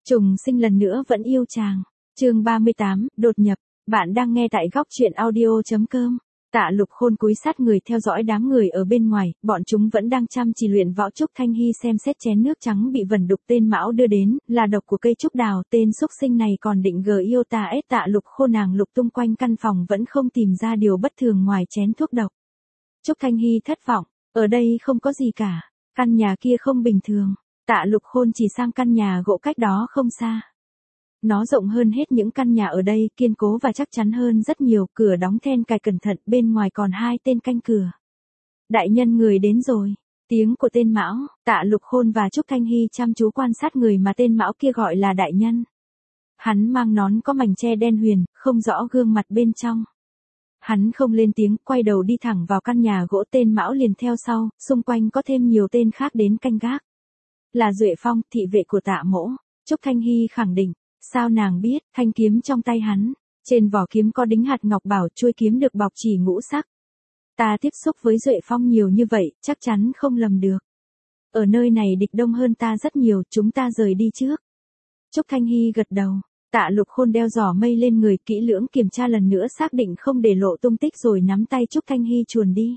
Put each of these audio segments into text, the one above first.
Trùng sinh lần nữa vẫn yêu chàng. Chương 38, đột nhập. Bạn đang nghe tại góc truyện audio.com. Tạ Lục Khôn cúi sát người theo dõi đám người ở bên ngoài, bọn chúng vẫn đang chăm chỉ luyện võ. Trúc Thanh Hy xem xét chén nước trắng bị vẩn đục tên Mão đưa đến, là độc của cây trúc đào. Tên xúc sinh này còn định gờ yêu ta ết. Tạ Lục Khôn nàng lục tung quanh căn phòng vẫn không tìm ra điều bất thường ngoài chén thuốc độc. Trúc Thanh Hy thất vọng, ở đây không có gì cả, căn nhà kia không bình thường. Tạ Lục Khôn chỉ sang căn nhà gỗ cách đó không xa. Nó rộng hơn hết những căn nhà ở đây, kiên cố và chắc chắn hơn rất nhiều, cửa đóng then cài cẩn thận, bên ngoài còn 2 tên canh cửa. Đại nhân, người đến rồi. Tiếng của tên Mão. Tạ Lục Khôn và Trúc Thanh Hy chăm chú quan sát người mà tên Mão kia gọi là đại nhân. Hắn mang nón có mảnh che đen huyền, không rõ gương mặt bên trong. Hắn không lên tiếng, quay đầu đi thẳng vào căn nhà gỗ. Tên Mão liền theo sau, xung quanh có thêm nhiều tên khác đến canh gác. Là Duệ Phong, thị vệ của Tạ Mỗ. Trúc Thanh Hy khẳng định. Sao nàng biết? Thanh kiếm trong tay hắn. Trên vỏ kiếm có đính hạt ngọc bảo, chuôi kiếm được bọc chỉ ngũ sắc. Ta tiếp xúc với Duệ Phong nhiều như vậy, chắc chắn không lầm được. Ở nơi này địch đông hơn ta rất nhiều, chúng ta rời đi trước. Trúc Thanh Hy gật đầu. Tạ Lục Khôn đeo giỏ mây lên người, kỹ lưỡng kiểm tra lần nữa xác định không để lộ tung tích rồi nắm tay Trúc Thanh Hy chuồn đi.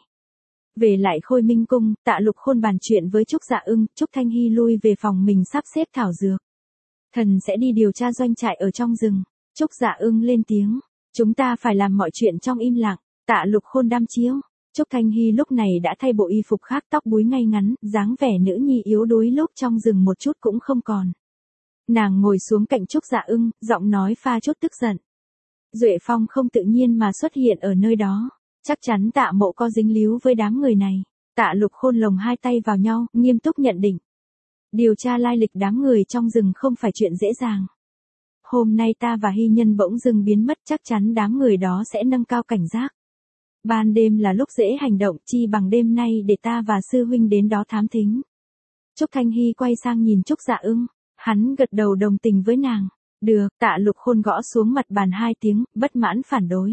Về lại Khôi Minh Cung, Tạ Lục Khôn bàn chuyện với Trúc Dạ Ưng. Trúc Thanh Hy lui về phòng mình sắp xếp thảo dược. Thần sẽ đi điều tra doanh trại ở trong rừng. Trúc Dạ Ưng lên tiếng. Chúng ta phải làm mọi chuyện trong im lặng. Tạ Lục Khôn đăm chiêu. Trúc Thanh Hy lúc này đã thay bộ y phục khác, tóc búi ngay ngắn, dáng vẻ nữ nhi yếu đuối lúc trong rừng một chút cũng không còn. Nàng ngồi xuống cạnh Trúc Dạ Ưng, giọng nói pha chút tức giận. Duệ Phong không tự nhiên mà xuất hiện ở nơi đó. Chắc chắn Tạ Mộ có dính líu với đám người này. Tạ Lục Khôn lồng 2 tay vào nhau, nghiêm túc nhận định. Điều tra lai lịch đám người trong rừng không phải chuyện dễ dàng. Hôm nay ta và Hy Nhân bỗng dưng biến mất, chắc chắn đám người đó sẽ nâng cao cảnh giác. Ban đêm là lúc dễ hành động, chi bằng đêm nay để ta và sư huynh đến đó thám thính. Trúc Thanh Hy quay sang nhìn Trúc Dạ Ưng, hắn gật đầu đồng tình với nàng. Được. Tạ Lục Khôn gõ xuống mặt bàn 2 tiếng, bất mãn phản đối.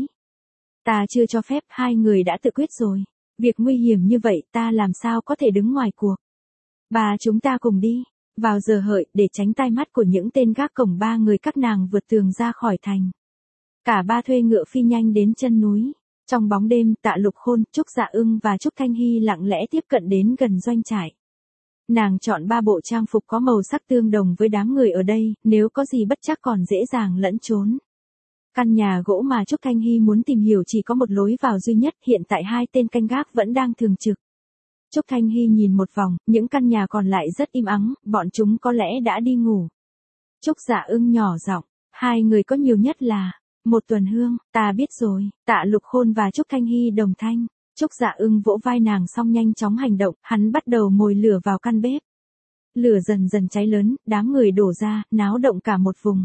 Ta chưa cho phép, 2 người đã tự quyết rồi. Việc nguy hiểm như vậy ta làm sao có thể đứng ngoài cuộc. Chúng ta cùng đi. Vào giờ hợi, để tránh tai mắt của những tên gác cổng, 3 người các nàng vượt tường ra khỏi thành. Cả 3 thuê ngựa phi nhanh đến chân núi. Trong bóng đêm, Tạ Lục Khôn, Trúc Dạ Ưng và Trúc Thanh Hy lặng lẽ tiếp cận đến gần doanh trại. Nàng chọn 3 bộ trang phục có màu sắc tương đồng với đám người ở đây, nếu có gì bất trắc còn dễ dàng lẫn trốn. Căn nhà gỗ mà Trúc Thanh Hy muốn tìm hiểu chỉ có một lối vào duy nhất, hiện tại 2 tên canh gác vẫn đang thường trực. Trúc Thanh Hy nhìn một vòng, những căn nhà còn lại rất im ắng, bọn chúng có lẽ đã đi ngủ. Trúc Dạ Ưng nhỏ giọng, 2 người có nhiều nhất là 1 tuần hương. Ta biết rồi. Tạ Lục Khôn và Trúc Thanh Hy đồng thanh. Trúc Dạ Ưng vỗ vai nàng xong nhanh chóng hành động, hắn bắt đầu mồi lửa vào căn bếp. Lửa dần dần cháy lớn, đám người đổ ra, náo động cả một vùng.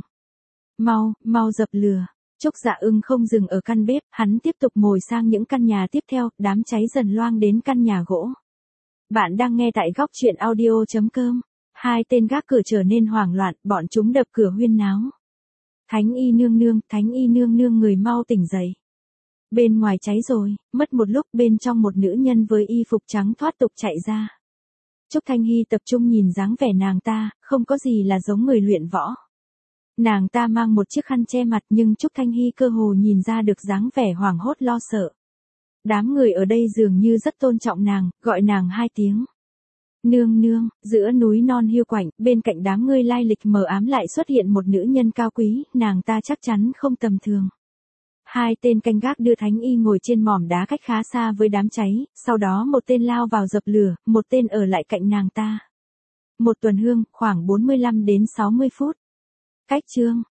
Mau dập lửa. Trúc Dạ Ưng không dừng ở căn bếp, hắn tiếp tục mồi sang những căn nhà tiếp theo, đám cháy dần loang đến căn nhà gỗ. Bạn đang nghe tại góc truyện audio.com. 2 tên gác cửa trở nên hoảng loạn, bọn chúng đập cửa huyên náo. Thánh y nương nương, người mau tỉnh dậy. Bên ngoài cháy rồi. Mất một lúc, bên trong một nữ nhân với y phục trắng thoát tục chạy ra. Trúc Thanh Hy tập trung nhìn dáng vẻ nàng ta, không có gì là giống người luyện võ. Nàng ta mang một chiếc khăn che mặt, nhưng Trúc Thanh Hy cơ hồ nhìn ra được dáng vẻ hoảng hốt lo sợ. Đám người ở đây dường như rất tôn trọng nàng, gọi nàng 2 tiếng. Nương. Giữa núi non hiu quạnh, bên cạnh đám người lai lịch mờ ám lại xuất hiện một nữ nhân cao quý, nàng ta chắc chắn không tầm thường. 2 tên canh gác đưa Thánh y ngồi trên mỏm đá cách khá xa với đám cháy, sau đó một tên lao vào dập lửa, một tên ở lại cạnh nàng ta. 1 tuần hương, khoảng 45 đến 60 phút. Cách chương.